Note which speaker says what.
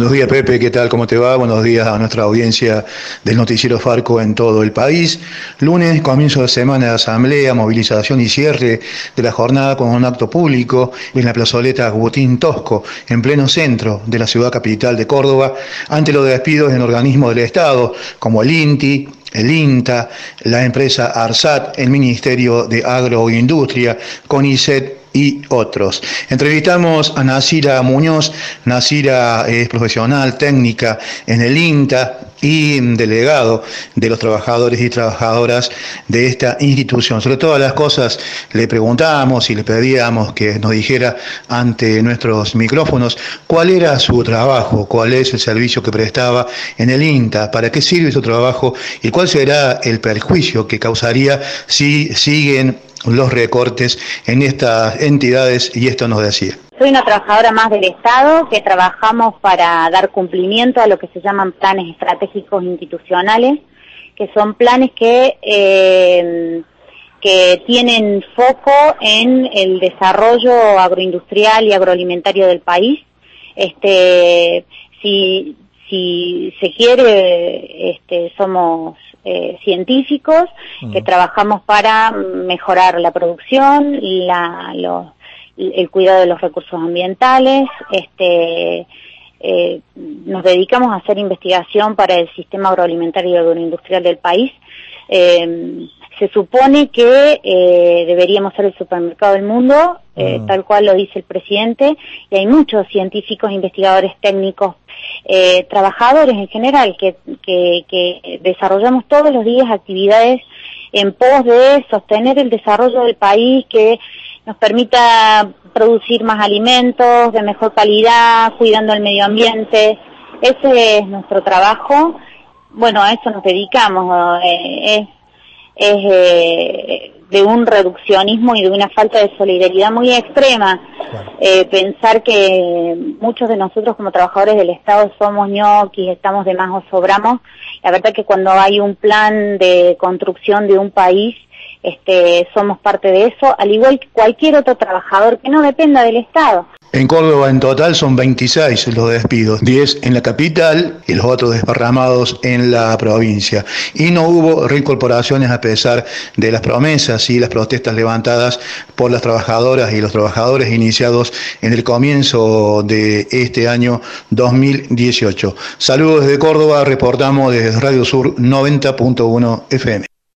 Speaker 1: Buenos días, Pepe, ¿qué tal? ¿Cómo te va? Buenos días a nuestra audiencia del Noticiero Farco en todo el país. Lunes, comienzo de semana de asamblea, movilización y cierre de la jornada con un acto público en la plazoleta Agustín Tosco, en pleno centro de la ciudad capital de Córdoba, ante los despidos en organismos del Estado, como el INTI, el INTA, la empresa ARSAT, el Ministerio de Agroindustria, CONICET y otros. Entrevistamos a Nacira Muñoz. Nacira es profesional técnica en el INTA y delegado de los trabajadores y trabajadoras de esta institución. Sobre todas las cosas le preguntamos y le pedíamos que nos dijera ante nuestros micrófonos cuál era su trabajo, cuál es el servicio que prestaba en el INTA, para qué sirve su trabajo y cuál será el perjuicio que causaría si siguen los recortes en estas entidades, y esto nos decía.
Speaker 2: Soy una trabajadora más del Estado que trabajamos para dar cumplimiento a lo que se llaman planes estratégicos institucionales, que son planes que tienen foco en el desarrollo agroindustrial y agroalimentario del país. Si se quiere, somos científicos que trabajamos para mejorar la producción, el cuidado de los recursos ambientales. Nos dedicamos a hacer investigación para el sistema agroalimentario y agroindustrial del país. Se supone que deberíamos ser el supermercado del mundo, tal cual lo dice el presidente, y hay muchos científicos, investigadores técnicos, trabajadores en general, que desarrollamos todos los días actividades en pos de sostener el desarrollo del país, que nos permita producir más alimentos de mejor calidad, cuidando el medio ambiente. Ese es nuestro trabajo. Bueno, a eso nos dedicamos. Es de un reduccionismo y de una falta de solidaridad muy extrema. Pensar que muchos de nosotros como trabajadores del Estado somos ñoquis, estamos de más o sobramos. La verdad que cuando hay un plan de construcción de un país, somos parte de eso, al igual que cualquier otro trabajador que no dependa del Estado.
Speaker 1: En Córdoba en total son 26 los despidos, 10 en la capital y los otros desparramados en la provincia. Y no hubo reincorporaciones a pesar de las promesas y las protestas levantadas por las trabajadoras y los trabajadores iniciados en el comienzo de este año 2018. Saludos desde Córdoba, reportamos desde Radio Sur 90.1 FM.